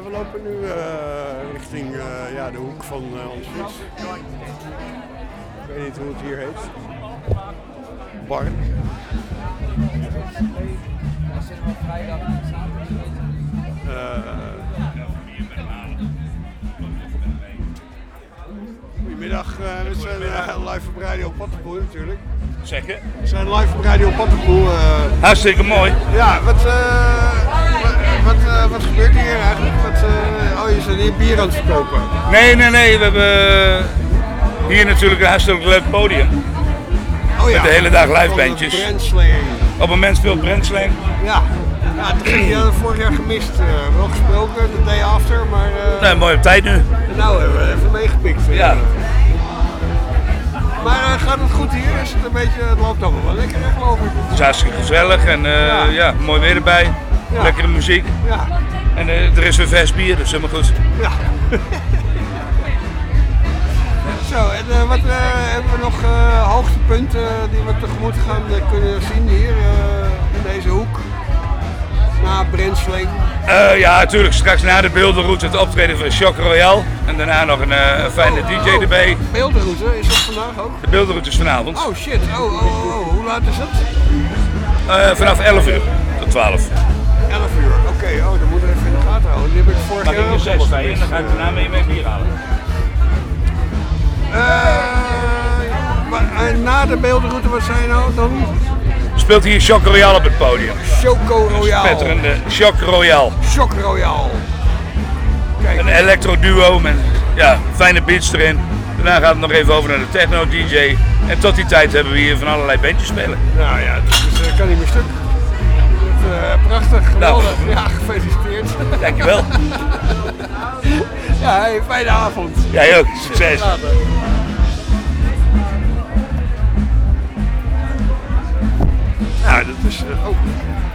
we lopen nu richting de hoek van ons fiets. Ik weet niet hoe het hier heet. Bar. Goedemiddag, we zijn live op Radio Pattenpoel natuurlijk. Zeggen? We zijn live op Radio Pattenpoel. Hartstikke mooi. Ja, wat gebeurt hier eigenlijk? Je bent hier bier aan het verkopen. Nee, we hebben hier natuurlijk een hartstikke leuk podium. Oh ja. Met de hele dag live bandjes. Op het moment speelt Brentslang. Ja. Ja, die hadden we vorig jaar gemist. Wel gesproken, de day after, maar... Nee, mooi op tijd nu. Nou, hebben we even meegepikt. Ja. Maar gaat het goed hier? Is het een beetje, het loopt allemaal wel lekker, geloof ik. Het is hartstikke gezellig en mooi weer erbij. Ja. Lekkere muziek. Ja. En er is weer vers bier, dus helemaal goed. Ja. Zo, en wat hebben we nog hoogtepunten die we tegemoet gaan kunnen zien hier in deze hoek? Na Brentslang. Ja, natuurlijk. Straks na de beeldenroute het optreden van Shock Royale. En daarna nog een fijne DJ erbij. Beeldenroute, is dat vandaag ook? De beeldenroute is vanavond. Oh shit, hoe laat is het? Vanaf 11 uur tot 12. 11 uur, oké. Dan moeten we even in de gaten houden. Die heb ik vorig jaar Mag ik je 6 bij en dan ga ik daarna mee bier halen. Na de beeldenroute, wat zijn nou dan? Speelt hier Shock Royale op het podium. Choco Royale. Spetterende Shock Royale. Shock Royale. Kijk. Een electro duo met fijne beats erin. Daarna gaat het nog even over naar de techno DJ. En tot die tijd hebben we hier van allerlei bandjes spelen. Nou ja, dat kan niet meer stuk. Prachtig, geweldig. Nou. Ja, gefeliciteerd. Dankjewel. Ja, hey, fijne avond. Jij ook, succes. Ja, dat is